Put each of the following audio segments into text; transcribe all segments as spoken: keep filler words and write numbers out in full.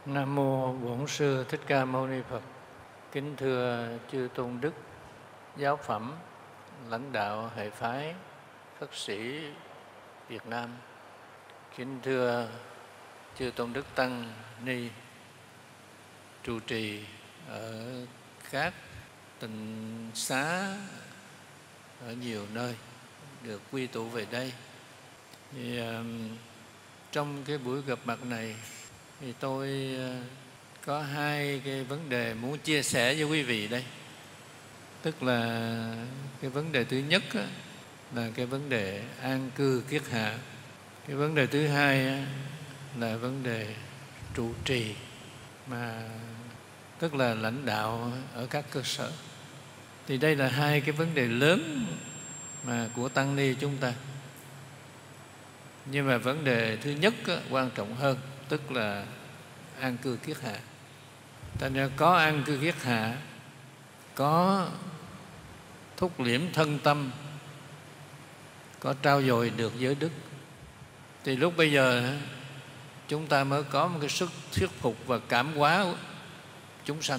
Nam mô Bổn Sư Thích Ca Mâu Ni Phật. Kính thưa chư tôn đức, giáo phẩm, lãnh đạo hệ phái Phật sĩ Việt Nam. Kính thưa chư tôn đức tăng ni trụ trì ở các tịnh xá ở nhiều nơi được quy tụ về đây. Thì, um, trong cái buổi gặp mặt này thì tôi uh, có hai cái vấn đề muốn chia sẻ với quý vị đây. Tức là cái vấn đề thứ nhất á, là cái vấn đề an cư kiết hạ. Cái vấn đề thứ hai á, là vấn đề trụ trì, mà tức là lãnh đạo ở các cơ sở. Thì đây là hai cái vấn đề lớn mà của tăng ni chúng ta. Nhưng mà vấn đề thứ nhất á, quan trọng hơn, tức là an cư kiết hạ. Thành ra có an cư kiết hạ, có thúc liễm thân tâm, có trao dồi được giới đức, thì lúc bây giờ chúng ta mới có một cái sức thuyết phục và cảm hóa chúng sanh.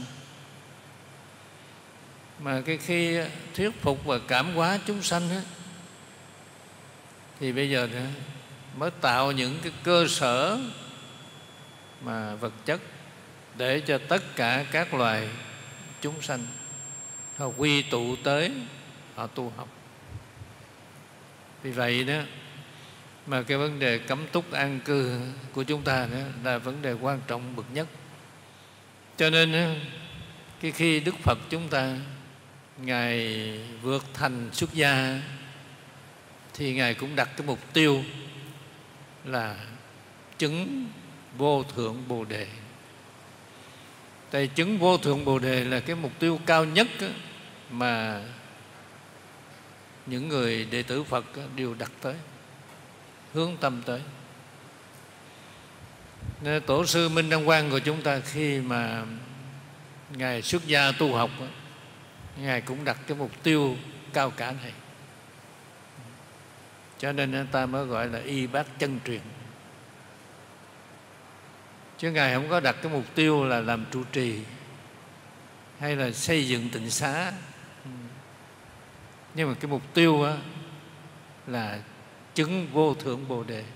Mà cái khi thuyết phục và cảm hóa chúng sanh á, thì bây giờ mới tạo những cái cơ sở mà vật chất để cho tất cả các loài chúng sanh họ quy tụ tới, họ tu học. Vì vậy đó mà cái vấn đề cấm túc an cư của chúng ta đó là vấn đề quan trọng bậc nhất. Cho nên cái khi Đức Phật chúng ta Ngài vượt thành xuất gia thì Ngài cũng đặt cái mục tiêu là chứng vô thượng Bồ Đề. Tại chứng vô thượng Bồ Đề là cái mục tiêu cao nhất mà những người đệ tử Phật đều đặt tới, hướng tâm tới. Nên Tổ sư Minh Đăng Quang của chúng ta khi mà Ngài xuất gia tu học, Ngài cũng đặt cái mục tiêu cao cả này. Cho nên người ta mới gọi là y bác chân truyền. Chứ Ngài không có đặt cái mục tiêu là làm trụ trì hay là xây dựng tịnh xá. Nhưng mà cái mục tiêu á, là chứng vô thượng Bồ Đề.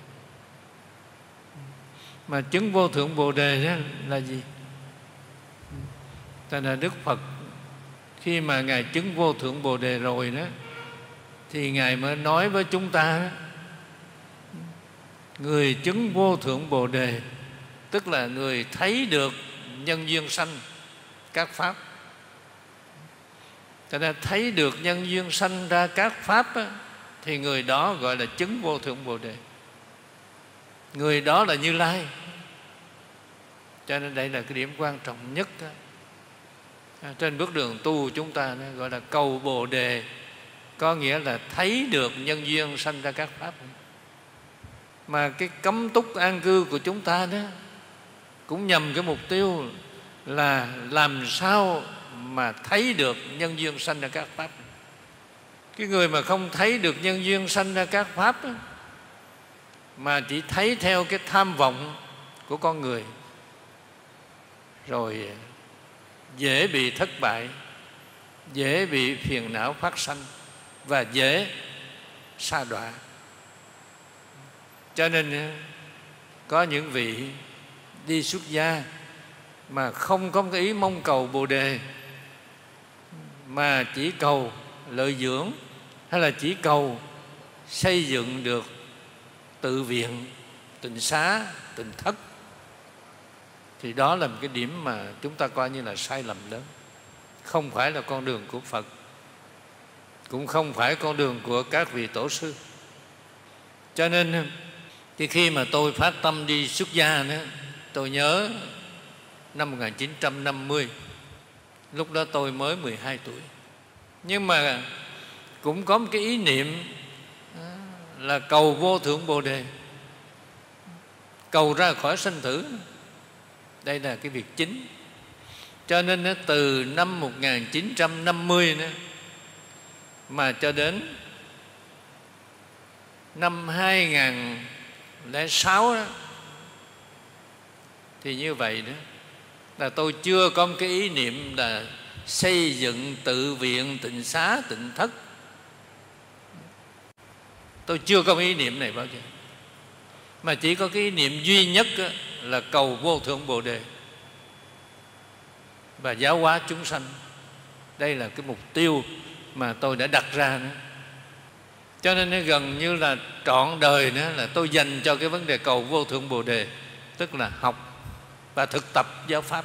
Mà chứng vô thượng Bồ Đề đó là gì? Tại là Đức Phật khi mà Ngài chứng vô thượng Bồ Đề rồi đó, thì Ngài mới nói với chúng ta, người chứng vô thượng Bồ Đề tức là người thấy được nhân duyên sanh các pháp. Cho nên thấy được nhân duyên sanh ra các pháp á, thì người đó gọi là chứng vô thượng Bồ Đề. Người đó là Như Lai. Cho nên đây là cái điểm quan trọng nhất đó. Trên bước đường tu chúng ta gọi là cầu Bồ Đề, có nghĩa là thấy được nhân duyên sanh ra các pháp. Mà cái cấm túc an cư của chúng ta đó cũng nhằm cái mục tiêu là làm sao mà thấy được nhân duyên sanh ra các pháp. Cái người mà không thấy được nhân duyên sanh ra các pháp đó, mà chỉ thấy theo cái tham vọng của con người, rồi dễ bị thất bại, dễ bị phiền não phát sanh và dễ sa đọa. Cho nên có những vị đi xuất gia mà không có cái ý mong cầu Bồ Đề, mà chỉ cầu lợi dưỡng hay là chỉ cầu xây dựng được tự viện, tịnh xá, tịnh thất, thì đó là một cái điểm mà chúng ta coi như là sai lầm lớn. Không phải là con đường của Phật, cũng không phải con đường của các vị tổ sư. Cho nên thì khi mà tôi phát tâm đi xuất gia đó, tôi nhớ năm một nghìn chín trăm năm mươi, lúc đó tôi mới mười hai tuổi. Nhưng mà cũng có một cái ý niệm là cầu vô thượng Bồ Đề, cầu ra khỏi sanh tử. Đây là cái việc chính. Cho nên từ năm một nghìn chín trăm năm mươi nữa, mà cho đến năm hai nghìn lẻ sáu đó, Thì như vậy đó là tôi chưa có một cái ý niệm là xây dựng tự viện, tịnh xá, tịnh thất. Tôi chưa có ý niệm này bao giờ. Mà chỉ có cái ý niệm duy nhất là cầu vô thượng Bồ Đề và giáo hóa chúng sanh. Đây là cái mục tiêu mà tôi đã đặt ra nữa. Cho nên nó gần như là trọn đời nữa là tôi dành cho cái vấn đề cầu vô thượng Bồ Đề, tức là học và thực tập giáo pháp.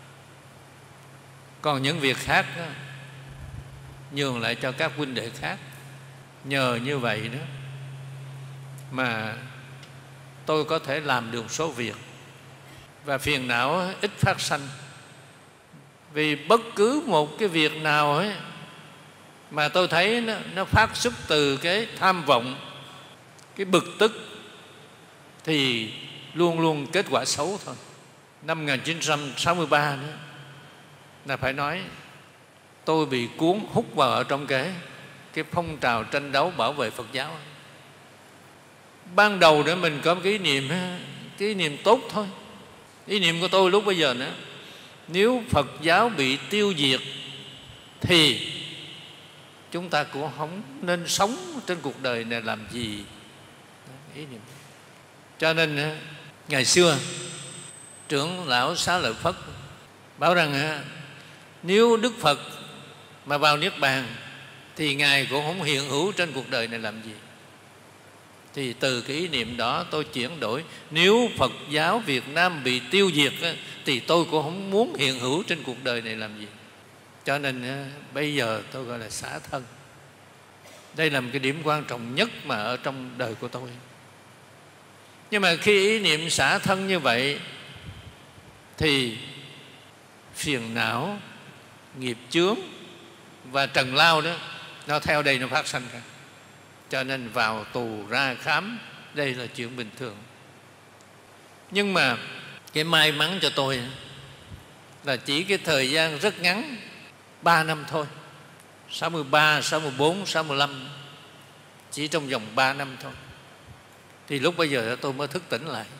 Còn những việc khác đó, nhường lại cho các huynh đệ khác. Nhờ như vậy đó mà tôi có thể làm được số việc và phiền não ít phát sanh. Vì bất cứ một cái việc nào ấy mà tôi thấy nó, nó phát xuất từ cái tham vọng, cái bực tức, thì luôn luôn kết quả xấu thôi. Năm một nghìn chín trăm sáu mươi ba đó là phải nói tôi bị cuốn hút vào ở trong cái cái phong trào tranh đấu bảo vệ Phật giáo. Ban đầu đó mình có cái ý niệm, cái ý niệm tốt thôi. Ý niệm của tôi lúc bây giờ nữa, nếu Phật giáo bị tiêu diệt thì chúng ta cũng không nên sống trên cuộc đời này làm gì. Ý niệm. Cho nên ngày xưa trưởng lão Xá Lợi Phất bảo rằng nếu Đức Phật mà vào Niết Bàn thì Ngài cũng không hiện hữu trên cuộc đời này làm gì. Thì từ cái ý niệm đó tôi chuyển đổi, nếu Phật giáo Việt Nam bị tiêu diệt thì tôi cũng không muốn hiện hữu trên cuộc đời này làm gì. Cho nên bây giờ tôi gọi là xả thân. Đây là một cái điểm quan trọng nhất mà ở trong đời của tôi. Nhưng mà khi ý niệm xả thân như vậy thì phiền não, nghiệp chướng và trần lao đó nó theo đây nó phát sanh ra. Cho nên vào tù ra khám, đây là chuyện bình thường. Nhưng mà cái may mắn cho tôi là chỉ cái thời gian rất ngắn, ba năm thôi, sáu mươi ba, sáu mươi bốn, sáu mươi lăm, chỉ trong vòng ba năm thôi. Thì lúc bây giờ tôi mới thức tỉnh lại.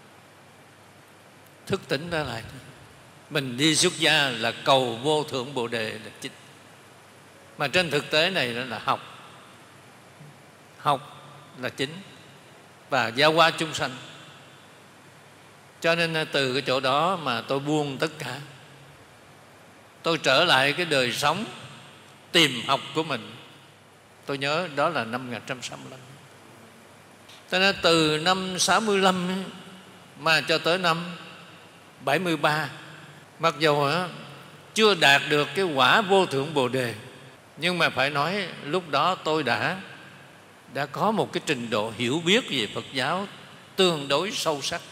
Thức tỉnh ra lại. Mình đi xuất gia là cầu vô thượng Bồ Đề là chính. Mà trên thực tế này là học. Học là chính và giáo hóa chúng sanh. Cho nên từ cái chỗ đó mà tôi buông tất cả. Tôi trở lại cái đời sống tìm học của mình. Tôi nhớ đó là năm một nghìn chín trăm sáu mươi lăm. Cho nên từ năm sáu mươi lăm mà cho tới năm bảy mươi ba, mặc dù chưa đạt được cái quả vô thượng Bồ Đề, nhưng mà phải nói lúc đó tôi đã đã có một cái trình độ hiểu biết về Phật giáo tương đối sâu sắc.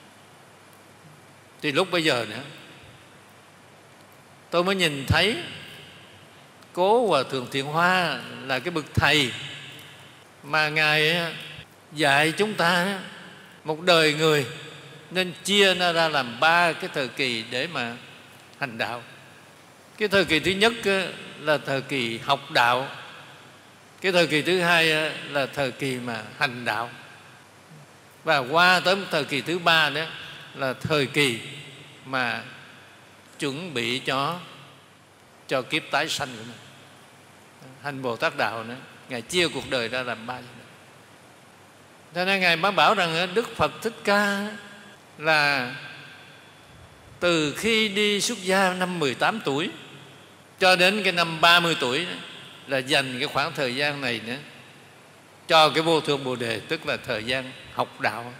Thì lúc bây giờ nữa tôi mới nhìn thấy Cố Hòa Thượng Thiện Hoa là cái bậc thầy mà Ngài dạy chúng ta một đời người nên chia nó ra làm ba cái thời kỳ để mà hành đạo. Cái thời kỳ thứ nhất là thời kỳ học đạo. Cái thời kỳ thứ hai là thời kỳ mà hành đạo. Và qua tới thời kỳ thứ ba đó là thời kỳ mà chuẩn bị cho cho kiếp tái sanh của mình. Hành Bồ Tát đạo nữa, Ngài chia cuộc đời ra làm ba. Cho nên Ngài mới bảo rằng Đức Phật Thích Ca là từ khi đi xuất gia năm mười tám tuổi cho đến cái năm ba mươi tuổi là dành cái khoảng thời gian này nữa cho cái vô thượng Bồ Đề, tức là thời gian học đạo.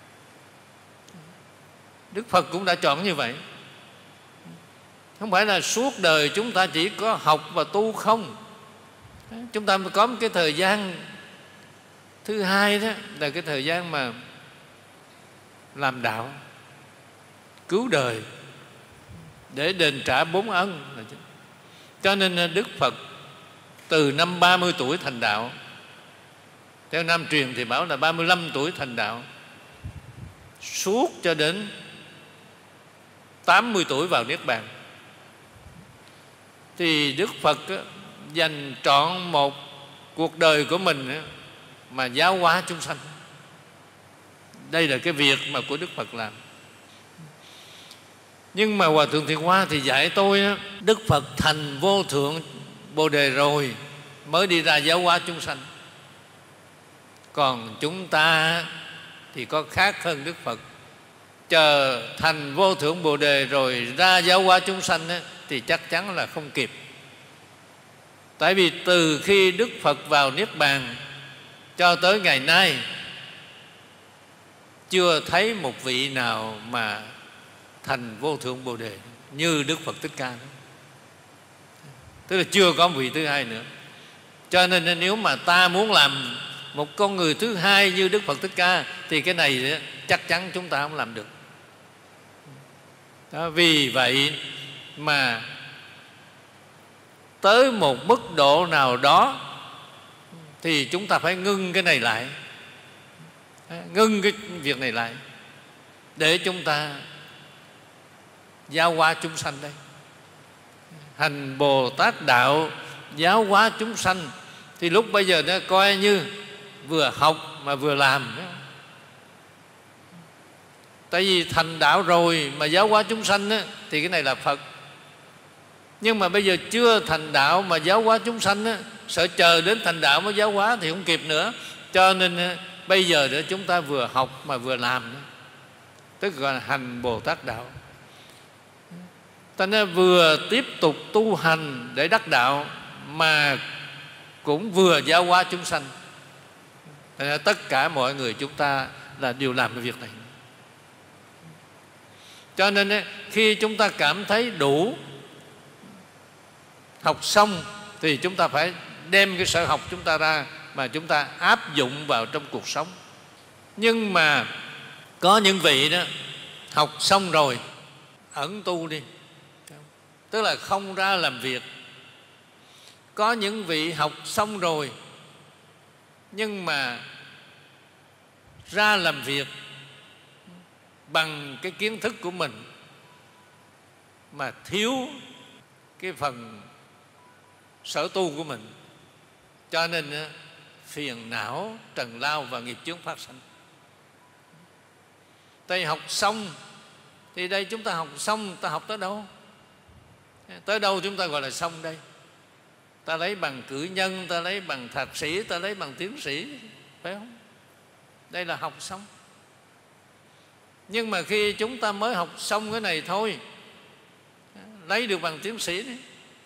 Đức Phật cũng đã chọn như vậy. Không phải là suốt đời chúng ta chỉ có học và tu không. Chúng ta có một cái thời gian thứ hai đó là cái thời gian mà làm đạo, cứu đời để đền trả bốn ân. Cho nên Đức Phật từ năm ba mươi tuổi thành đạo, theo Nam truyền thì bảo là ba mươi lăm tuổi thành đạo, suốt cho đến tám mươi tuổi vào Niết Bàn. Thì Đức Phật dành trọn một cuộc đời của mình mà giáo hóa chúng sanh. Đây là cái việc mà của Đức Phật làm. Nhưng mà Hòa Thượng Thiện Hoa thì dạy tôi á, Đức Phật thành vô thượng Bồ Đề rồi mới đi ra giáo hóa chúng sanh. Còn chúng ta thì có khác hơn Đức Phật. Chờ thành vô thượng Bồ Đề rồi ra giáo hóa chúng sanh á, thì chắc chắn là không kịp. Tại vì từ khi Đức Phật vào Niết Bàn cho tới ngày nay, chưa thấy một vị nào mà thành vô thượng Bồ Đề như Đức Phật Thích Ca. Tức là chưa có vị thứ hai nữa. Cho nên nếu mà ta muốn làm một con người thứ hai như Đức Phật Thích Ca thì cái này chắc chắn chúng ta không làm được. Đó, vì vậy mà tới một mức độ nào đó thì chúng ta phải ngưng cái này lại, ngưng cái việc này lại để chúng ta giáo hóa chúng sanh. Đây, hành Bồ Tát đạo giáo hóa chúng sanh thì lúc bây giờ nó coi như vừa học mà vừa làm. Tại vì thành đạo rồi mà giáo hóa chúng sanh á, thì cái này là Phật. Nhưng mà bây giờ chưa thành đạo mà giáo hóa chúng sanh á, sợ chờ đến thành đạo mới giáo hóa thì không kịp nữa. Cho nên á, bây giờ nữa chúng ta vừa học mà vừa làm, tức gọi là hành Bồ Tát đạo. Ta nên vừa tiếp tục tu hành để đắc đạo mà cũng vừa giáo hóa chúng sanh. Tất cả mọi người chúng ta là đều làm cái việc này. Cho nên khi chúng ta cảm thấy đủ, học xong thì chúng ta phải đem cái sở học chúng ta ra mà chúng ta áp dụng vào trong cuộc sống. Nhưng mà có những vị đó học xong rồi ẩn tu đi, tức là không ra làm việc. Có những vị học xong rồi nhưng mà ra làm việc bằng cái kiến thức của mình mà thiếu cái phần sở tu của mình, cho nên phiền não, trần lao và nghiệp chướng phát sinh. Tại học xong thì đây chúng ta học xong, ta học tới đâu? Tới đâu chúng ta gọi là xong đây? Ta lấy bằng cử nhân, ta lấy bằng thạc sĩ, ta lấy bằng tiến sĩ, phải không? Đây là học xong. Nhưng mà khi chúng ta mới học xong cái này thôi, lấy được bằng tiến sĩ đi,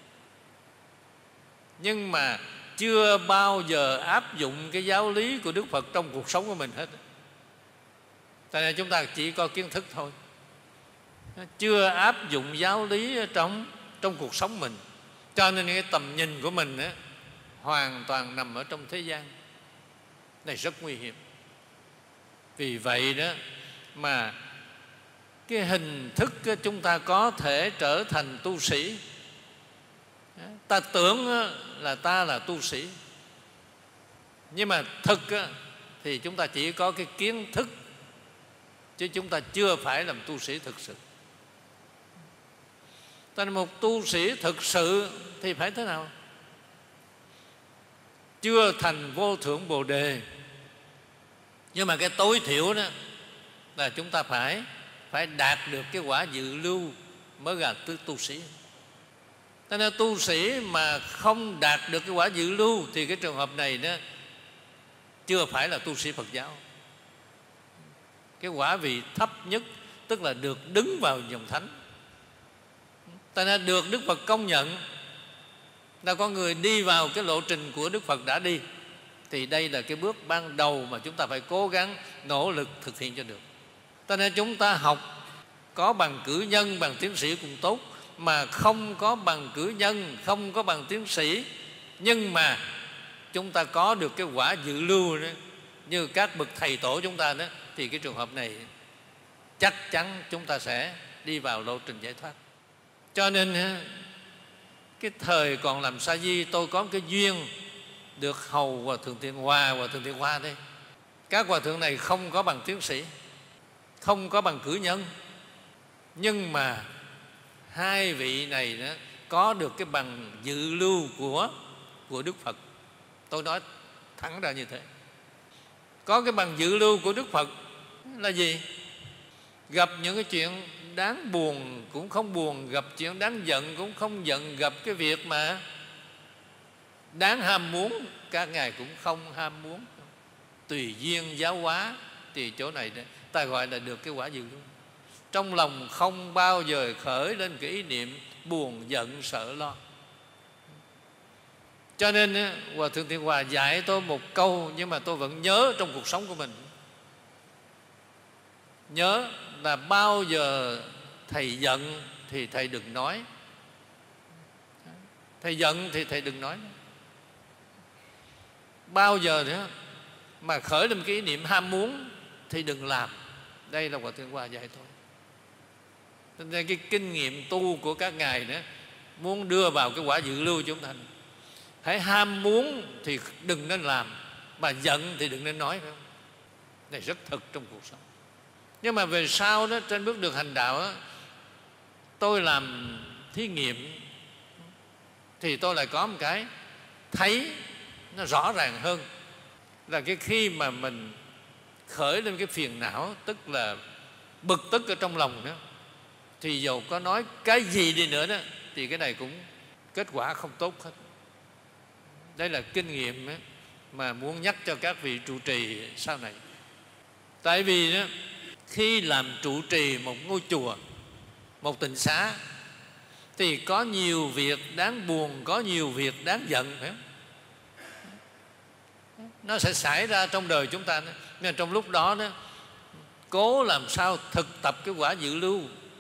nhưng mà chưa bao giờ áp dụng cái giáo lý của Đức Phật trong cuộc sống của mình hết. Tại nên chúng ta chỉ có kiến thức thôi, chưa áp dụng giáo lý trong, trong cuộc sống mình. Cho nên cái tầm nhìn của mình á, hoàn toàn nằm ở trong thế gian này, rất nguy hiểm. Vì vậy đó mà cái hình thức chúng ta có thể trở thành tu sĩ. Ta tưởng là ta là tu sĩ, nhưng mà thực thì chúng ta chỉ có cái kiến thức, chứ chúng ta chưa phải làm tu sĩ thực sự. Ta là một tu sĩ thực sự thì phải thế nào? Chưa thành vô thượng Bồ Đề, nhưng mà cái tối thiểu đó là chúng ta phải phải đạt được cái quả dự lưu mới là tu, tu sĩ. Cho nên tu sĩ mà không đạt được cái quả dự lưu thì cái trường hợp này đó chưa phải là tu sĩ Phật giáo. Cái quả vị thấp nhất, tức là được đứng vào dòng thánh. Cho nên được Đức Phật công nhận là con người đi vào cái lộ trình của Đức Phật đã đi, thì đây là cái bước ban đầu mà chúng ta phải cố gắng nỗ lực thực hiện cho được. Cho nên chúng ta học có bằng cử nhân, bằng tiến sĩ cũng tốt, mà không có bằng cử nhân, không có bằng tiến sĩ, nhưng mà chúng ta có được cái quả dự lưu đó, như các bậc thầy tổ chúng ta đó, thì cái trường hợp này chắc chắn chúng ta sẽ đi vào lộ trình giải thoát. Cho nên cái thời còn làm sa di, tôi có cái duyên được hầu Hòa Thượng Thiện Hòa, Hòa Thượng Thiện Hoa đây. Các hòa thượng này không có bằng tiến sĩ, không có bằng cử nhân, nhưng mà hai vị này đó có được cái bằng dự lưu của, của Đức Phật. Tôi nói thẳng ra như thế. Có cái bằng dự lưu của Đức Phật là gì? Gặp những cái chuyện đáng buồn cũng không buồn, gặp chuyện đáng giận cũng không giận, gặp cái việc mà đáng ham muốn các ngài cũng không ham muốn. Tùy duyên giáo hóa, thì chỗ này ta gọi là được cái quả dự lưu. Trong lòng không bao giờ khởi lên cái ý niệm buồn giận sợ lo. Cho nên Hòa Thượng Thiện Hòa dạy tôi một câu, nhưng mà tôi vẫn nhớ trong cuộc sống của mình. Nhớ là bao giờ thầy giận thì thầy đừng nói. Thầy giận thì thầy đừng nói. Bao giờ nữa mà khởi lên cái ý niệm ham muốn thì đừng làm. Đây là Hòa Thượng Hòa dạy thôi. Nên cái kinh nghiệm tu của các ngài đó, muốn đưa vào cái quả dự lưu chúng ta, hãy ham muốn thì đừng nên làm, mà giận thì đừng nên nói, phải không? Này rất thực trong cuộc sống. Nhưng mà về sau đó, trên bước đường hành đạo đó, tôi làm thí nghiệm thì tôi lại có một cái thấy nó rõ ràng hơn, là cái khi mà mình khởi lên cái phiền não, tức là bực tức ở trong lòng đó, thì dầu có nói cái gì đi nữa đó, thì cái này cũng kết quả không tốt hết. Đây là kinh nghiệm ấy, mà muốn nhắc cho các vị trụ trì sau này. Tại vì đó, khi làm trụ trì một ngôi chùa, một tịnh xá, thì có nhiều việc đáng buồn, có nhiều việc đáng giận, phải không? Nó sẽ xảy ra trong đời chúng ta đó. Nên trong lúc đó, đó cố làm sao thực tập cái quả dự lưu.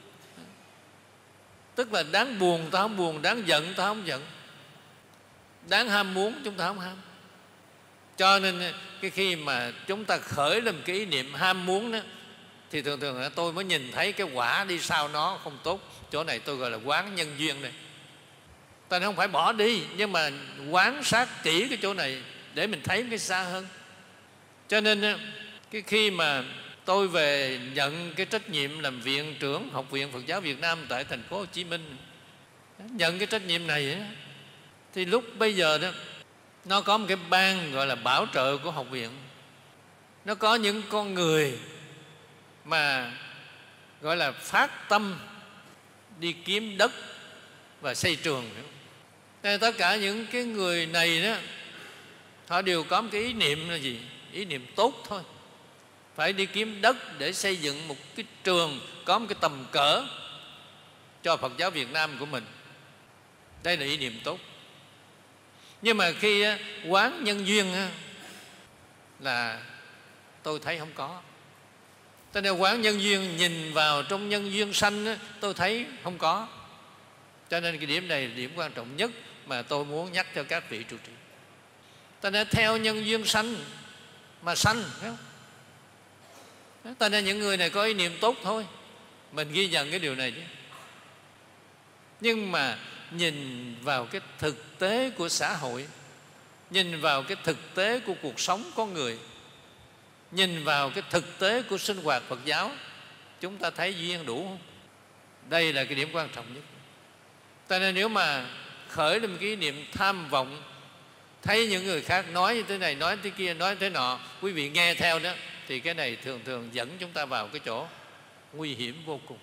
Tức là đáng buồn ta không buồn, đáng giận ta không giận, đáng ham muốn chúng ta không ham. Cho nên cái khi mà chúng ta khởi lên cái ý niệm ham muốn đó, thì thường thường là tôi mới nhìn thấy cái quả đi sau nó không tốt. Chỗ này tôi gọi là quán nhân duyên đây. Ta không phải bỏ đi, nhưng mà quán sát kỹ cái chỗ này để mình thấy cái xa hơn. Cho nên cái khi mà tôi về nhận cái trách nhiệm làm viện trưởng Học viện Phật giáo Việt Nam tại thành phố Hồ Chí Minh, nhận cái trách nhiệm này ấy, thì lúc bây giờ đó nó có một cái ban gọi là bảo trợ của học viện. Nó có những con người mà gọi là phát tâm đi kiếm đất và xây trường. Nên tất cả những cái người này đó, họ đều có một cái ý niệm là gì? Ý niệm tốt thôi. Phải đi kiếm đất để xây dựng một cái trường có một cái tầm cỡ cho Phật giáo Việt Nam của mình. Đây là ý niệm tốt. Nhưng mà khi quán nhân duyên là tôi thấy không có. Cho nên quán nhân duyên, nhìn vào trong nhân duyên sanh tôi thấy không có. Cho nên cái điểm này là điểm quan trọng nhất mà tôi muốn nhắc cho các vị trụ trì. Ta nên theo nhân duyên sanh mà sanh, phải không? Ta nên những người này có ý niệm tốt thôi, mình ghi nhận cái điều này chứ. Nhưng mà nhìn vào cái thực tế của xã hội, nhìn vào cái thực tế của cuộc sống con người, nhìn vào cái thực tế của sinh hoạt Phật giáo, chúng ta thấy duyên đủ không? Đây là cái điểm quan trọng nhất. Cho nên nếu mà khởi lên một cái ý niệm tham vọng, thấy những người khác nói như thế này, nói thế kia, nói thế nọ, quý vị nghe theo đó, thì cái này thường thường dẫn chúng ta vào cái chỗ nguy hiểm vô cùng.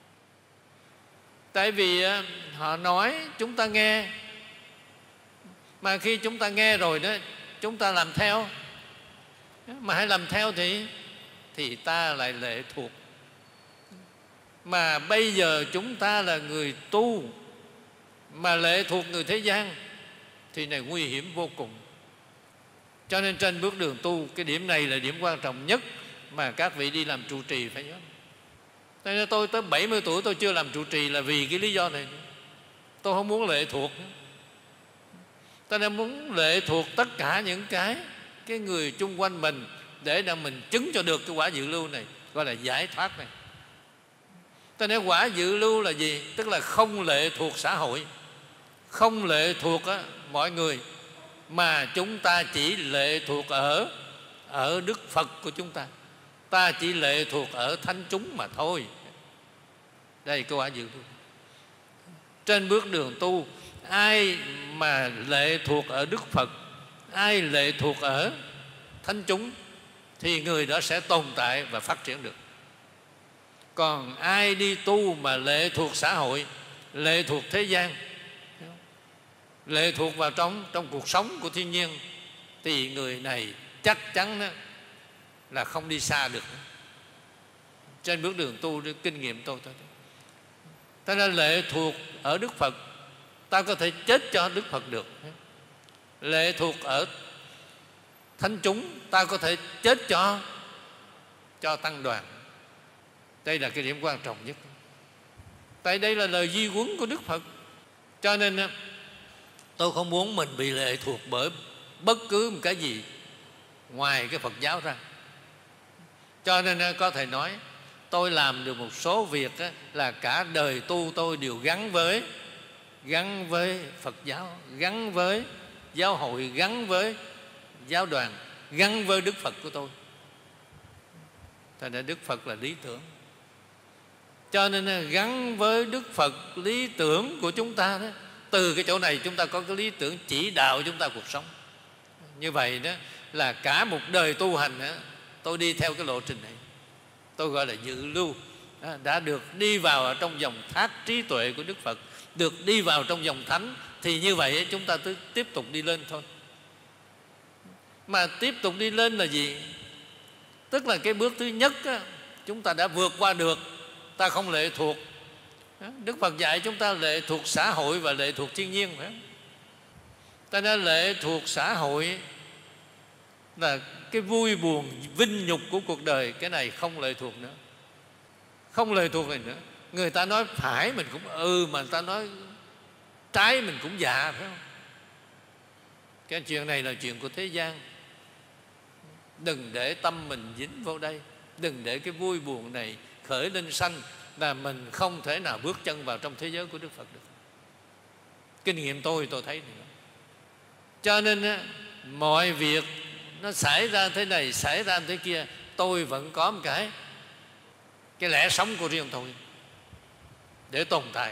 Tại vì họ nói chúng ta nghe, mà khi chúng ta nghe rồi đó, chúng ta làm theo. Mà hãy làm theo thì thì ta lại lệ thuộc. Mà bây giờ chúng ta là người tu mà lệ thuộc người thế gian thì này nguy hiểm vô cùng. Cho nên trên bước đường tu, cái điểm này là điểm quan trọng nhất mà các vị đi làm trụ trì phải nhớ. Nên tôi tới bảy mươi tuổi tôi chưa làm trụ trì là vì cái lý do này. Tôi không muốn lệ thuộc. Tôi nên muốn lệ thuộc tất cả những cái cái người chung quanh mình để là mình chứng cho được cái quả dự lưu này, gọi là giải thoát này. Tôi nói quả dự lưu là gì? Tức là không lệ thuộc xã hội, không lệ thuộc á, mọi người, mà chúng ta chỉ lệ thuộc ở ở Đức Phật của chúng ta. Ta chỉ lệ thuộc ở thánh chúng mà thôi. Đây cái quả dự lưu. Trên bước đường tu, ai mà lệ thuộc ở Đức Phật, ai lệ thuộc ở thánh chúng, thì người đó sẽ tồn tại và phát triển được. Còn ai đi tu mà lệ thuộc xã hội, lệ thuộc thế gian, lệ thuộc vào trong trong cuộc sống của thiên nhiên, thì người này chắc chắn đó là không đi xa được. Trên bước đường tu, kinh nghiệm tôi thôi. Ta nên lệ thuộc ở Đức Phật, ta có thể chết cho Đức Phật được. Lệ thuộc ở thánh chúng, ta có thể chết cho cho tăng đoàn. Đây là cái điểm quan trọng nhất. Tại đây là lời di huấn của Đức Phật. Cho nên tôi không muốn mình bị lệ thuộc bởi bất cứ một cái gì ngoài cái Phật giáo ra. Cho nên có thể nói tôi làm được một số việc là cả đời tu tôi đều gắn với gắn với Phật giáo, gắn với giáo hội, gắn với giáo đoàn, gắn với Đức Phật của tôi. Thành ra Đức Phật là lý tưởng. Cho nên gắn với Đức Phật, lý tưởng của chúng ta đó, từ cái chỗ này chúng ta có cái lý tưởng chỉ đạo chúng ta cuộc sống. Như vậy đó là cả một đời tu hành đó, tôi đi theo cái lộ trình này, tôi gọi là dự lưu, đã được đi vào ở trong dòng thác trí tuệ của Đức Phật, được đi vào trong dòng thánh, thì như vậy chúng ta cứ tiếp tục đi lên thôi. Mà tiếp tục đi lên là gì? Tức là cái bước thứ nhất á, chúng ta đã vượt qua được, ta không lệ thuộc. Đức Phật dạy chúng ta lệ thuộc xã hội và lệ thuộc thiên nhiên, phải không? Ta đã lệ thuộc xã hội là cái vui buồn vinh nhục của cuộc đời, cái này không lệ thuộc nữa, không lệ thuộc này nữa. Người ta nói phải mình cũng ừ, mà người ta nói trái mình cũng dạ, phải không? Cái chuyện này là chuyện của thế gian. Đừng để tâm mình dính vào đây, đừng để cái vui buồn này khởi lên sanh, là mình không thể nào bước chân vào trong thế giới của Đức Phật được. Kinh nghiệm tôi tôi thấy nữa. Cho nên mọi việc nó xảy ra thế này, xảy ra thế kia, tôi vẫn có một cái cái lẽ sống của riêng tôi để tồn tại.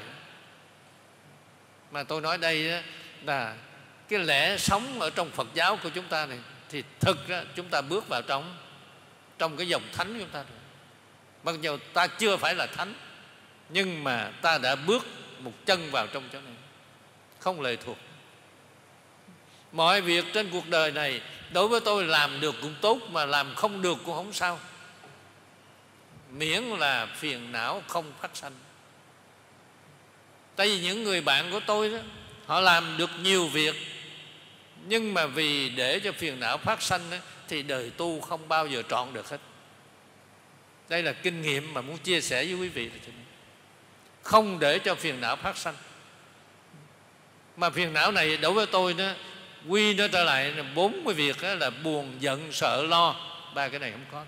Mà tôi nói đây là cái lẽ sống ở trong Phật giáo của chúng ta này, thì thực ra chúng ta bước vào trong trong cái dòng thánh chúng ta rồi. Mặc dù ta chưa phải là thánh, nhưng mà ta đã bước một chân vào trong chỗ này, không lệ thuộc. Mọi việc trên cuộc đời này đối với tôi làm được cũng tốt, mà làm không được cũng không sao, miễn là phiền não không phát sanh. Tại vì những người bạn của tôi đó, họ làm được nhiều việc, nhưng mà vì để cho phiền não phát sanh đó, thì đời tu không bao giờ trọn được hết. Đây là kinh nghiệm mà muốn chia sẻ với quý vị. Không để cho phiền não phát sanh. Mà phiền não này đối với tôi đó, quy nó trở lại là bốn cái việc đó, là buồn, giận, sợ, lo. Ba cái này không có.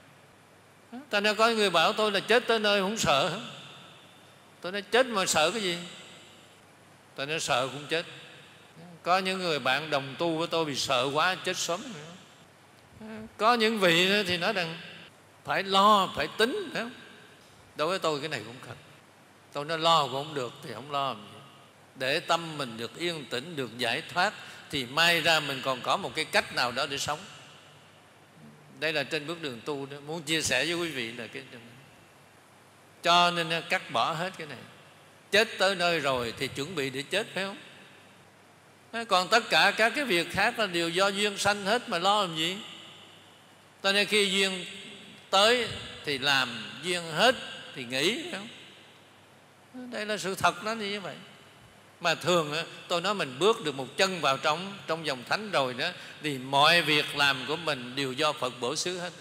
Ta nói có người bảo tôi là chết tới nơi không sợ. Tôi nói chết mà sợ cái gì? Tôi nói sợ cũng chết. Có những người bạn đồng tu với tôi bị sợ quá chết sớm. Có những vị thì nói rằng phải lo, phải tính, phải không? Đối với tôi cái này cũng cần. Tôi nói lo cũng không được thì không lo. Để tâm mình được yên tĩnh, được giải thoát, thì may ra mình còn có một cái cách nào đó để sống. Đây là trên bước đường tu đó. Muốn chia sẻ với quý vị là cái cho nên cắt bỏ hết cái này. Chết tới nơi rồi thì chuẩn bị để chết, phải không? Còn tất cả các cái việc khác là đều do duyên sanh hết, mà lo làm gì? Cho nên khi duyên tới thì làm, duyên hết thì nghỉ, phải không? Đây là sự thật nó như vậy. Mà thường tôi nói mình bước được một chân vào trong trong dòng thánh rồi đó, thì mọi việc làm của mình đều do Phật bổ xứ hết.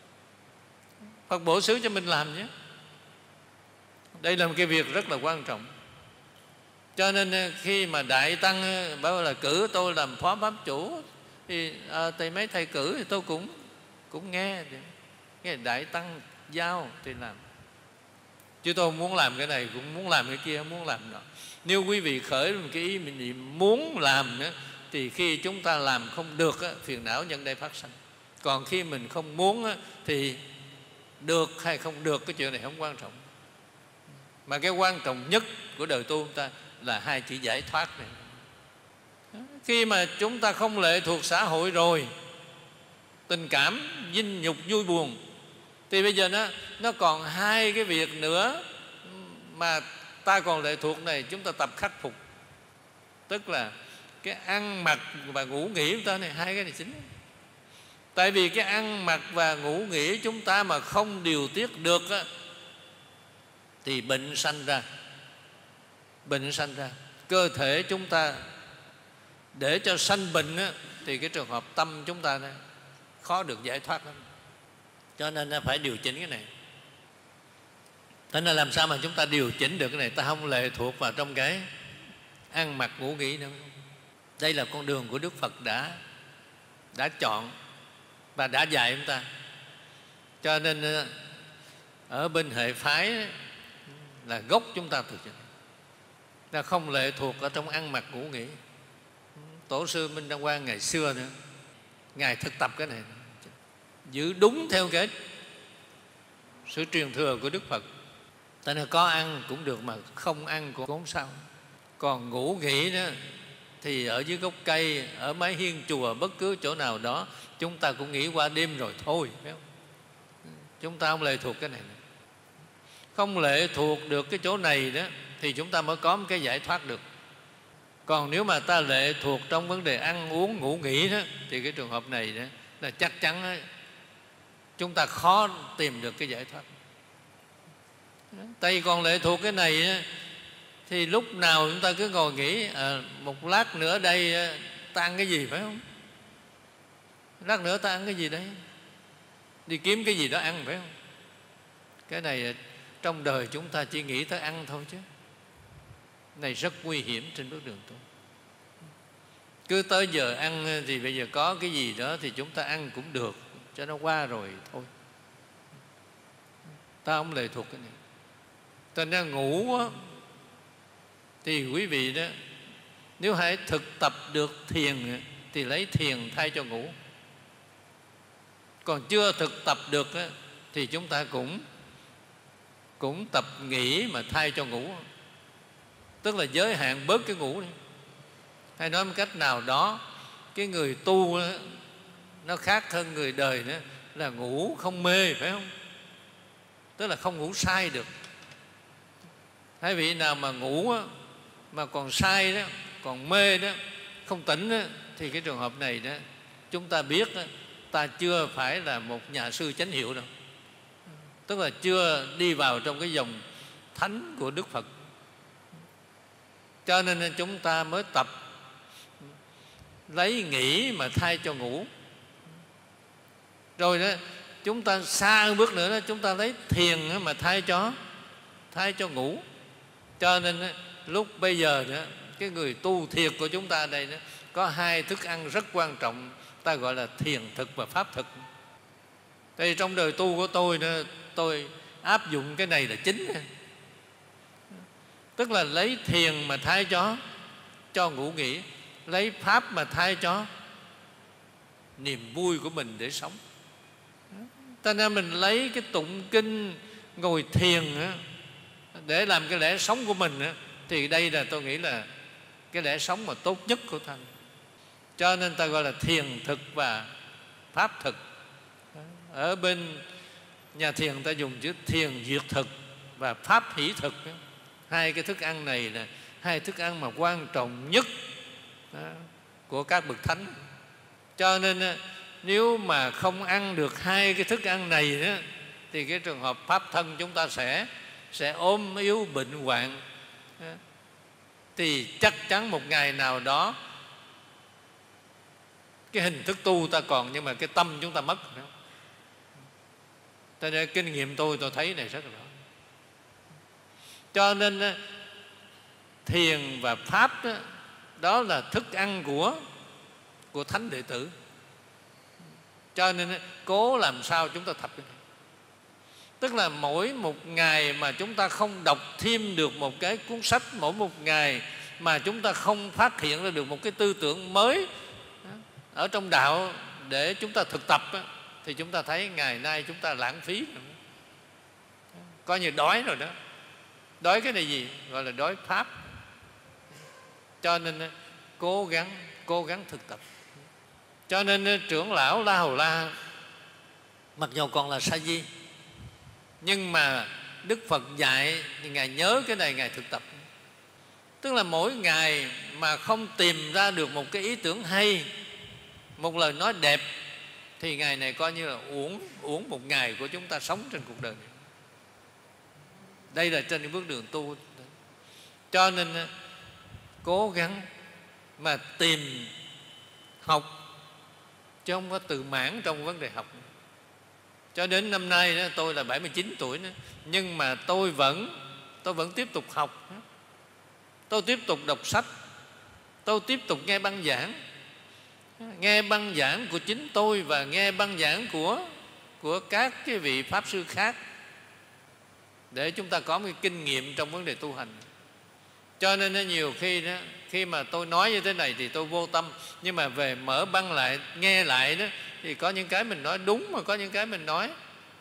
Phật bổ xứ cho mình làm nhé. Đây là một cái việc rất là quan trọng. Cho nên khi mà Đại Tăng bảo là cử tôi làm phó pháp chủ, thì à, thầy mấy thầy cử thì tôi cũng cũng nghe. Cái Đại Tăng giao thì làm. Chứ tôi muốn làm cái này, cũng muốn làm cái kia, không muốn làm đó. Nếu quý vị khởi một cái ý mình muốn làm đó, thì khi chúng ta làm không được đó, phiền não nhân đây phát sanh. Còn khi mình không muốn đó, thì được hay không được, cái chuyện này không quan trọng. Mà cái quan trọng nhất của đời tu chúng ta là hai chữ giải thoát này. Khi mà chúng ta không lệ thuộc xã hội rồi, tình cảm, vinh nhục, vui buồn Thì bây giờ nó nó còn hai cái việc nữa mà ta còn lệ thuộc này chúng ta tập khắc phục. Tức là cái ăn mặc và ngủ nghỉ của ta này, hai cái này chính. Tại vì cái ăn mặc và ngủ nghỉ chúng ta mà không điều tiết được á, thì bệnh sanh ra. Bệnh sanh ra. Cơ thể chúng ta để cho sanh bệnh á, thì cái trường hợp tâm chúng ta này, khó được giải thoát lắm. Cho nên phải điều chỉnh cái này. Thế nên làm sao mà chúng ta điều chỉnh được cái này? Ta không lệ thuộc vào trong cái ăn mặc ngủ nghỉ nữa. Đây là con đường của Đức Phật đã đã chọn và đã dạy chúng ta. Cho nên ở bên hệ phái là gốc chúng ta thực hiện, ta không lệ thuộc ở trong ăn mặc ngủ nghỉ. Tổ sư Minh Đăng Quang ngày xưa nữa, ngài thực tập cái này, giữ đúng theo cái sự truyền thừa của Đức Phật. Tại nên có ăn cũng được mà không ăn cũng không sao. Còn ngủ nghỉ đó thì ở dưới gốc cây, ở mái hiên chùa, bất cứ chỗ nào đó chúng ta cũng nghỉ qua đêm rồi thôi, phải không? Chúng ta không lệ thuộc cái này. Không lệ thuộc được cái chỗ này đó thì chúng ta mới có một cái giải thoát được. Còn nếu mà ta lệ thuộc trong vấn đề ăn uống ngủ nghỉ đó, thì cái trường hợp này đó là chắc chắn đó, chúng ta khó tìm được cái giải thoát. Tại vì còn lệ thuộc cái này đó, thì lúc nào chúng ta cứ ngồi nghĩ à, một lát nữa đây ta ăn cái gì, phải không? Lát nữa ta ăn cái gì đấy, đi kiếm cái gì đó ăn, phải không? Cái này trong đời chúng ta chỉ nghĩ tới ăn thôi chứ. Này rất nguy hiểm trên bước đường tu. Cứ tới giờ ăn thì bây giờ có cái gì đó thì chúng ta ăn cũng được, cho nó qua rồi thôi. Ta không lệ thuộc cái này. Ta đang ngủ á, thì quý vị đó, nếu hãy thực tập được thiền thì lấy thiền thay cho ngủ. Còn chưa thực tập được á, thì chúng ta cũng cũng tập nghỉ mà thay cho ngủ. Tức là giới hạn bớt cái ngủ đi. Hay nói một cách nào đó, cái người tu đó, nó khác hơn người đời nữa, là ngủ không mê, phải không? Tức là không ngủ sai được. Hay vị nào mà ngủ đó, mà còn sai đó, còn mê đó, không tỉnh đó, thì cái trường hợp này đó, chúng ta biết đó, ta chưa phải là một nhà sư chánh hiệu đâu. Tức là chưa đi vào trong cái dòng thánh của Đức Phật. Cho nên chúng ta mới tập lấy nghỉ mà thay cho ngủ. Rồi đó, chúng ta xa hơn bước nữa đó, chúng ta lấy thiền mà thay cho thay cho ngủ. Cho nên lúc bây giờ đó, cái người tu thiệt của chúng ta đây đó, có hai thức ăn rất quan trọng, ta gọi là thiền thực và pháp thực. Tại vì trong đời tu của tôi đó, tôi áp dụng cái này là chính. Tức là lấy thiền mà thay cho cho ngủ nghỉ, lấy pháp mà thay cho niềm vui của mình để sống. Cho nên mình lấy cái tụng kinh, ngồi thiền để làm cái lẽ sống của mình, thì đây là tôi nghĩ là cái lẽ sống mà tốt nhất của ta. Cho nên ta gọi là thiền thực và pháp thực. Ở bên nhà thiền ta dùng chữ thiền diệt thực và pháp hỷ thực. Hai cái thức ăn này là hai thức ăn mà quan trọng nhất của các bậc thánh. Cho nên nếu mà không ăn được hai cái thức ăn này đó, thì cái trường hợp pháp thân chúng ta sẽ sẽ ốm yếu bệnh hoạn. Thì chắc chắn một ngày nào đó cái hình thức tu ta còn, nhưng mà cái tâm chúng ta mất. Cho nên kinh nghiệm tôi tôi thấy này rất là rõ. Cho nên thiền và pháp đó, đó là thức ăn của của thánh đệ tử. Cho nên cố làm sao chúng ta tập cái này. Tức là mỗi một ngày mà chúng ta không đọc thêm được một cái cuốn sách, mỗi một ngày mà chúng ta không phát hiện ra được một cái tư tưởng mới ở trong đạo để chúng ta thực tập, thì chúng ta thấy ngày nay chúng ta lãng phí, coi như đói rồi đó. Đói cái này gì? Gọi là đói pháp. Cho nên cố gắng cố gắng thực tập. Cho nên trưởng lão La Hầu La, mặc dù còn là sa di, Nhưng mà Đức Phật dạy thì Ngài nhớ cái này Ngài thực tập. Tức là mỗi ngày mà không tìm ra được một cái ý tưởng hay, một lời nói đẹp, thì ngày này coi như là uổng uổng một ngày của chúng ta sống trên cuộc đời này. Đây là trên cái bước đường tu. Cho nên cố gắng mà tìm học, chứ không có tự mãn trong vấn đề học. Cho đến năm nay đó, tôi là bảy mươi chín tuổi đó, nhưng mà tôi vẫn tôi vẫn tiếp tục học. Tôi tiếp tục đọc sách, tôi tiếp tục nghe băng giảng, nghe băng giảng của chính tôi và nghe băng giảng của của các cái vị pháp sư khác, để chúng ta có một cái kinh nghiệm trong vấn đề tu hành. Cho nên nhiều khi đó, khi mà tôi nói như thế này thì tôi vô tâm, nhưng mà về mở băng lại, nghe lại đó, thì có những cái mình nói đúng, mà có những cái mình nói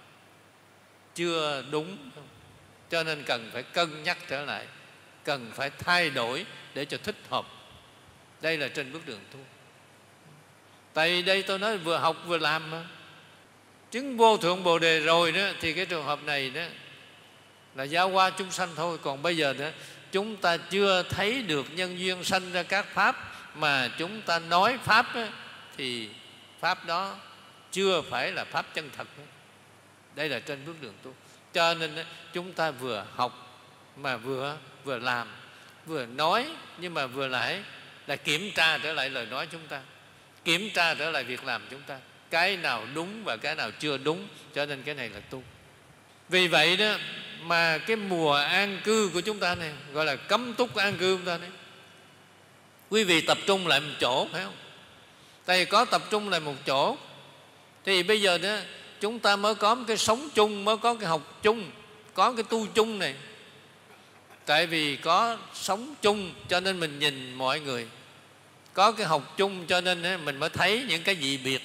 chưa đúng. Cho nên cần phải cân nhắc trở lại, cần phải thay đổi để cho thích hợp. Đây là trên bước đường tu. Tại vì đây tôi nói vừa học vừa làm mà. Chứng vô thượng Bồ Đề rồi đó, thì cái trường hợp này đó là giáo hóa chúng sanh thôi. Còn bây giờ đó, chúng ta chưa thấy được nhân duyên sanh ra các pháp, mà chúng ta nói pháp đó, thì pháp đó chưa phải là pháp chân thật đó. Đây là trên bước đường tu. Cho nên đó, chúng ta vừa học mà vừa vừa làm, vừa nói, nhưng mà vừa lại là kiểm tra trở lại lời nói chúng ta, kiểm tra trở lại việc làm chúng ta, cái nào đúng và cái nào chưa đúng. Cho nên cái này là tu. Vì vậy đó mà cái mùa an cư của chúng ta này, gọi là cấm túc an cư chúng ta này, quý vị tập trung lại một chỗ, phải không? Tại vì có tập trung lại một chỗ thì bây giờ đó chúng ta mới có cái sống chung, mới có cái học chung, có cái tu chung này. Tại vì có sống chung cho nên mình nhìn mọi người, có cái học chung cho nên mình mới thấy những cái dị biệt,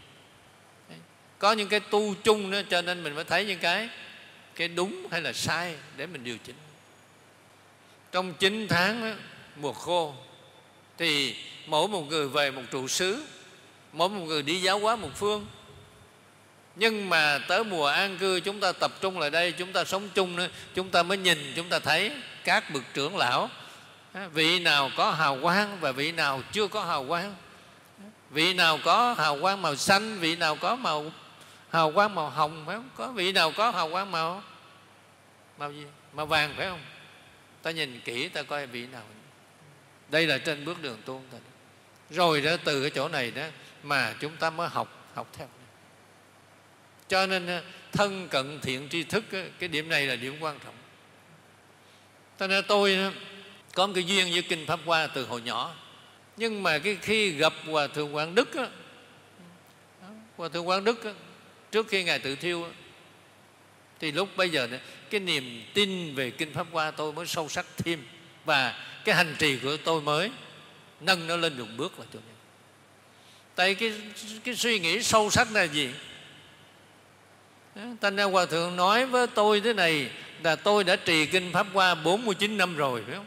có những cái tu chung đó cho nên mình mới thấy những cái cái đúng hay là sai để mình điều chỉnh. Trong chín tháng đó, mùa khô thì mỗi một người về một trụ xứ, mỗi một người đi giáo hóa một phương. Nhưng mà tới mùa an cư chúng ta tập trung lại đây, chúng ta sống chung nữa, chúng ta mới nhìn, chúng ta thấy các bậc trưởng lão, vị nào có hào quang và vị nào chưa có hào quang, vị nào có hào quang màu xanh, vị nào có màu hào quang màu hồng, phải không? Có vị nào có hào quang màu màu gì? Màu vàng, phải không? Ta nhìn kỹ ta coi vị nào. Đây là trên bước đường tu. Rồi đó, từ cái chỗ này đó mà chúng ta mới học học theo. Cho nên thân cận thiện tri thức, cái điểm này là điểm quan trọng. Cho nên tôi có một cái duyên với Kinh Pháp Hoa từ hồi nhỏ. Nhưng mà cái khi gặp Hòa Thượng Quảng Đức đó, Hòa Thượng Quảng Đức đó, trước khi Ngài tự thiêu đó, thì lúc bây giờ đó, cái niềm tin về Kinh Pháp Hoa tôi mới sâu sắc thêm, và cái hành trì của tôi mới nâng nó lên được bước là chỗ này. Tại cái, cái suy nghĩ sâu sắc là gì? Thành ra Hòa Thượng nói với tôi thế này là tôi đã trì Kinh Pháp Hoa bốn mươi chín năm rồi, phải không?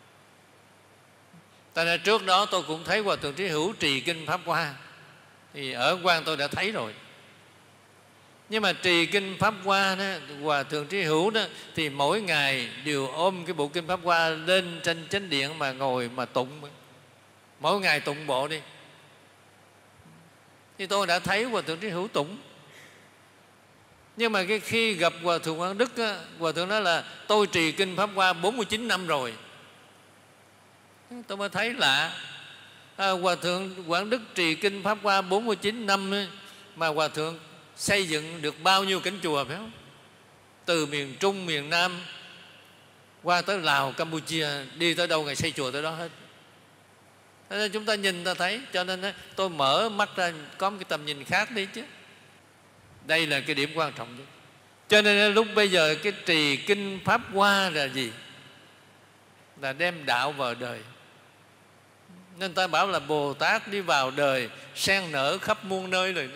Thành ra trước đó tôi cũng thấy Hòa Thượng Trí Hữu trì Kinh Pháp Hoa, thì ở Quan tôi đã thấy rồi. Nhưng mà trì Kinh Pháp Hoa đó, Hòa Thượng Trí Hữu đó, thì mỗi ngày đều ôm cái bộ Kinh Pháp Hoa lên trên chánh điện mà ngồi mà tụng. Mỗi ngày tụng bộ đi. Thì tôi đã thấy Hòa Thượng Trí Hữu tụng. Nhưng mà cái khi gặp Hòa Thượng Quảng Đức á, Hòa Thượng nói là tôi trì Kinh Pháp Hoa bốn mươi chín năm rồi. Tôi mới thấy lạ. à, Hòa Thượng Quảng Đức trì Kinh Pháp Hoa bốn mươi chín năm ấy, mà Hòa Thượng xây dựng được bao nhiêu cảnh chùa, phải không? Từ miền Trung, miền Nam qua tới Lào, Campuchia, đi tới đâu Ngài xây chùa tới đó hết. Thế nên chúng ta nhìn ta thấy. Cho nên tôi mở mắt ra có một cái tầm nhìn khác đi chứ. Đây là cái điểm quan trọng nhất. Cho nên lúc bây giờ cái trì Kinh Pháp Hoa là gì? Là đem đạo vào đời. Nên ta bảo là Bồ Tát đi vào đời sen nở khắp muôn nơi rồi.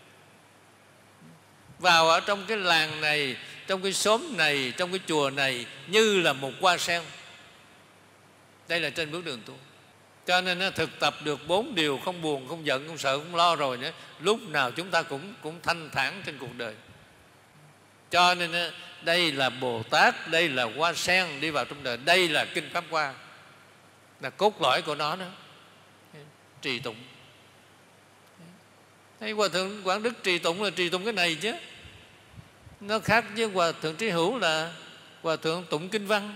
Vào ở trong cái làng này, trong cái xóm này, trong cái chùa này như là một hoa sen. Đây là trên bước đường tu. Cho nên nó thực tập được bốn điều: không buồn, không giận, không sợ, không lo rồi nữa, lúc nào chúng ta cũng cũng thanh thản trên cuộc đời. Cho nên đây là Bồ Tát, đây là hoa sen đi vào trong đời, đây là kinh Pháp Hoa, là cốt lõi của nó đó. Trì tụng. Thấy Hòa Thượng Quảng Đức trì tụng là trì tụng cái này chứ. Nó khác với Hòa Thượng Trí Hữu là Hòa Thượng tụng kinh văn.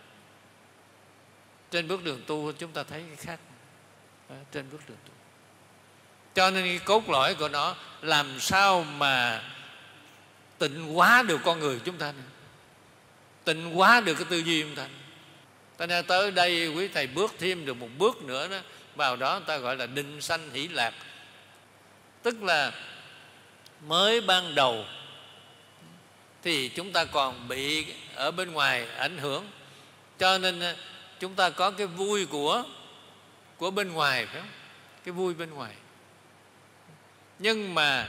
Trên bước đường tu chúng ta thấy cái khác. Đó, trên bước đường tu. Cho nên cái cốt lõi của nó làm sao mà tịnh hóa được con người chúng ta này, tịnh hóa được cái tư duy chúng ta. Cho nên tới đây quý thầy bước thêm được một bước nữa đó, vào đó ta gọi là định sanh hỷ lạc. Tức là mới ban đầu thì chúng ta còn bị ở bên ngoài ảnh hưởng, cho nên chúng ta có cái vui của của bên ngoài, phải không? Cái vui bên ngoài. Nhưng mà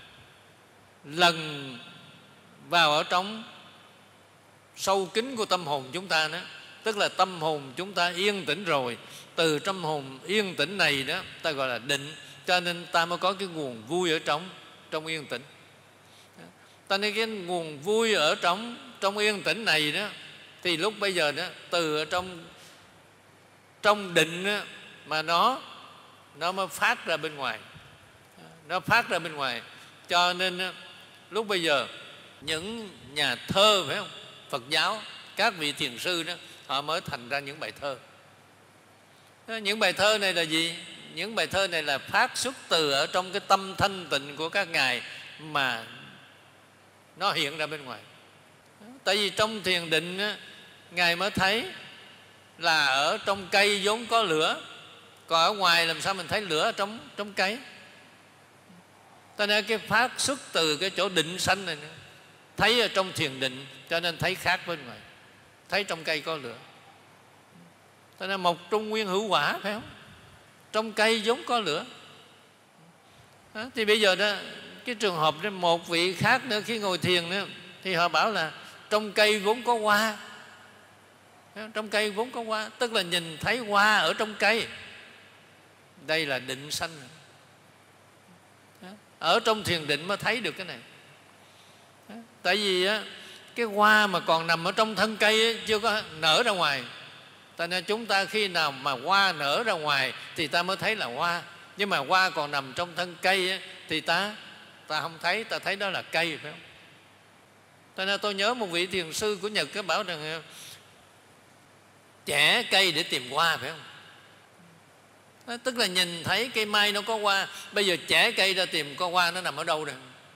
lần vào ở trong sâu kín của tâm hồn chúng ta đó, tức là tâm hồn chúng ta yên tĩnh rồi, từ tâm hồn yên tĩnh này đó ta gọi là định, cho nên ta mới có cái nguồn vui ở trong trong yên tĩnh. Ta nên cái nguồn vui ở trong trong yên tĩnh này đó, thì lúc bây giờ đó từ ở trong trong định đó, mà nó nó mới phát ra bên ngoài, nó phát ra bên ngoài. Cho nên đó, lúc bây giờ những nhà thơ, phải không, Phật giáo, các vị thiền sư đó, họ mới thành ra những bài thơ. Những bài thơ này là gì? Những bài thơ này là phát xuất từ ở trong cái tâm thanh tịnh của các ngài mà nó hiện ra bên ngoài. Tại vì trong thiền định á, ngài mới thấy là ở trong cây vốn có lửa, còn ở ngoài làm sao mình thấy lửa ở trong trong cây. Cho nên cái phát xuất từ cái chỗ định sanh này nữa, thấy ở trong thiền định, cho nên thấy khác bên ngoài, thấy trong cây có lửa. Cho nên một trung nguyên hữu quả, phải không? Trong cây vốn có lửa. Đó, thì bây giờ đó, cái trường hợp đó, một vị khác nữa khi ngồi thiền nữa, thì họ bảo là trong cây vốn có hoa. Trong cây vốn có hoa, tức là nhìn thấy hoa ở trong cây. Đây là định sanh. Ở trong thiền định mới thấy được cái này. Tại vì á, cái hoa mà còn nằm ở trong thân cây ấy, chưa có nở ra ngoài. Tại nên chúng ta khi nào mà hoa nở ra ngoài thì ta mới thấy là hoa. Nhưng mà hoa còn nằm trong thân cây ấy, thì ta ta không thấy, ta thấy đó là cây, phải không? Tại nên tôi nhớ một vị thiền sư của Nhật cái bảo rằng chẻ cây để tìm hoa, phải không? Đó, tức là nhìn thấy cây mai nó có hoa, bây giờ chẻ cây ra tìm có hoa nó nằm ở đâu rồi.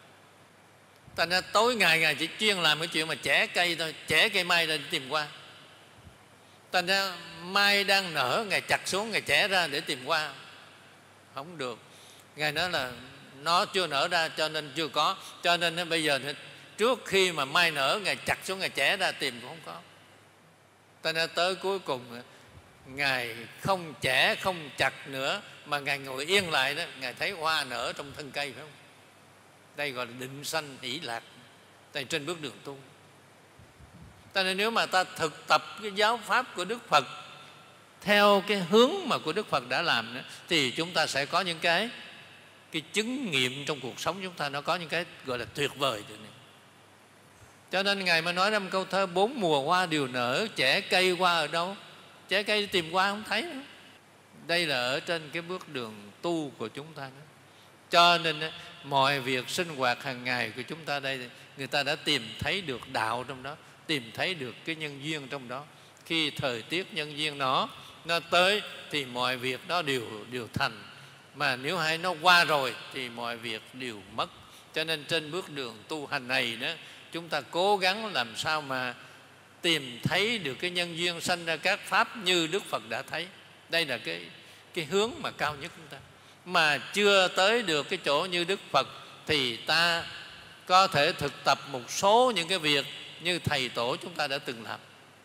Thành ra tối ngày ngày chỉ chuyên làm cái chuyện mà chẻ cây thôi, chẻ cây mai ra để tìm hoa. Thành ra mai đang nở, ngài chặt xuống, ngài chẻ ra để tìm hoa, không được. Ngài nói là nó chưa nở ra cho nên chưa có, cho nên bây giờ trước khi mà mai nở, ngài chặt xuống, ngài chẻ ra tìm cũng không có. Thành ra tới cuối cùng ngài không chẻ, không chặt nữa, mà ngài ngồi yên lại đó, ngài thấy hoa nở trong thân cây, phải không? Đây gọi là định sanh hỷ lạc. Đây trên bước đường tu. Cho nên nếu mà ta thực tập cái giáo pháp của Đức Phật theo cái hướng mà của Đức Phật đã làm đó, thì chúng ta sẽ có những cái cái chứng nghiệm trong cuộc sống chúng ta, nó có những cái gọi là tuyệt vời từ này. Cho nên ngài mới nói ra một câu thơ: bốn mùa hoa đều nở, chẻ cây hoa ở đâu? Chẻ cây đi tìm hoa không thấy nữa. Đây là ở trên cái bước đường tu của chúng ta đó. Cho nên mọi việc sinh hoạt hàng ngày của chúng ta đây, người ta đã tìm thấy được đạo trong đó, tìm thấy được cái nhân duyên trong đó. Khi thời tiết nhân duyên nó nó tới thì mọi việc đó đều đều thành, mà nếu hay nó qua rồi thì mọi việc đều mất. Cho nên trên bước đường tu hành này đó, chúng ta cố gắng làm sao mà tìm thấy được cái nhân duyên sanh ra các pháp như Đức Phật đã thấy. Đây là cái cái hướng mà cao nhất chúng ta. Mà chưa tới được cái chỗ như Đức Phật thì ta có thể thực tập một số những cái việc như thầy tổ chúng ta đã từng làm,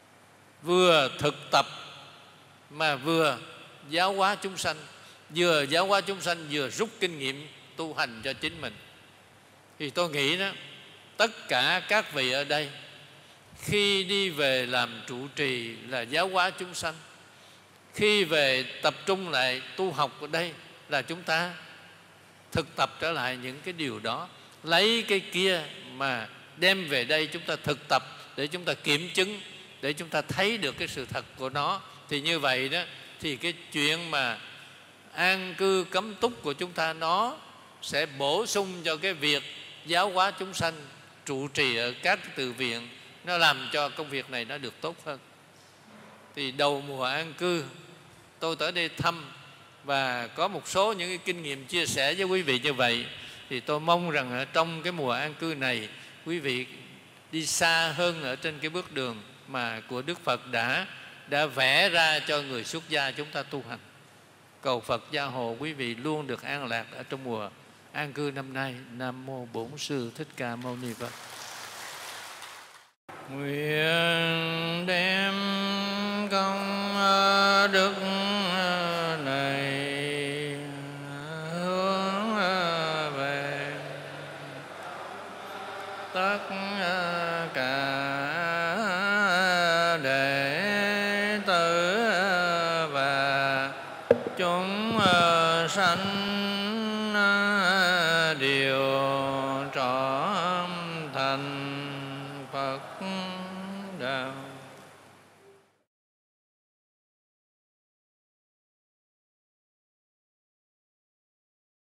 vừa thực tập mà vừa giáo hóa chúng sanh, vừa giáo hóa chúng sanh vừa rút kinh nghiệm tu hành cho chính mình. Thì tôi nghĩ đó, tất cả các vị ở đây khi đi về làm trụ trì là giáo hóa chúng sanh, khi về tập trung lại tu học ở đây là chúng ta thực tập trở lại những cái điều đó, lấy cái kia mà đem về đây chúng ta thực tập để chúng ta kiểm chứng, để chúng ta thấy được cái sự thật của nó. Thì như vậy đó, thì cái chuyện mà an cư cấm túc của chúng ta nó sẽ bổ sung cho cái việc giáo hóa chúng sanh, trụ trì ở các từ viện, nó làm cho công việc này nó được tốt hơn. Thì đầu mùa an cư tôi tới đây thăm và có một số những cái kinh nghiệm chia sẻ với quý vị như vậy. Thì tôi mong rằng ở trong cái mùa an cư này, quý vị đi xa hơn ở trên cái bước đường mà của Đức Phật đã đã vẽ ra cho người xuất gia chúng ta tu hành. Cầu Phật gia hộ quý vị luôn được an lạc ở trong mùa an cư năm nay. Nam mô Bổn Sư Thích Ca Mâu Ni Phật. Nguyện đem công đức này hướng về tất cả đệ tử và chúng sanh đều trọn thành Phật đạo.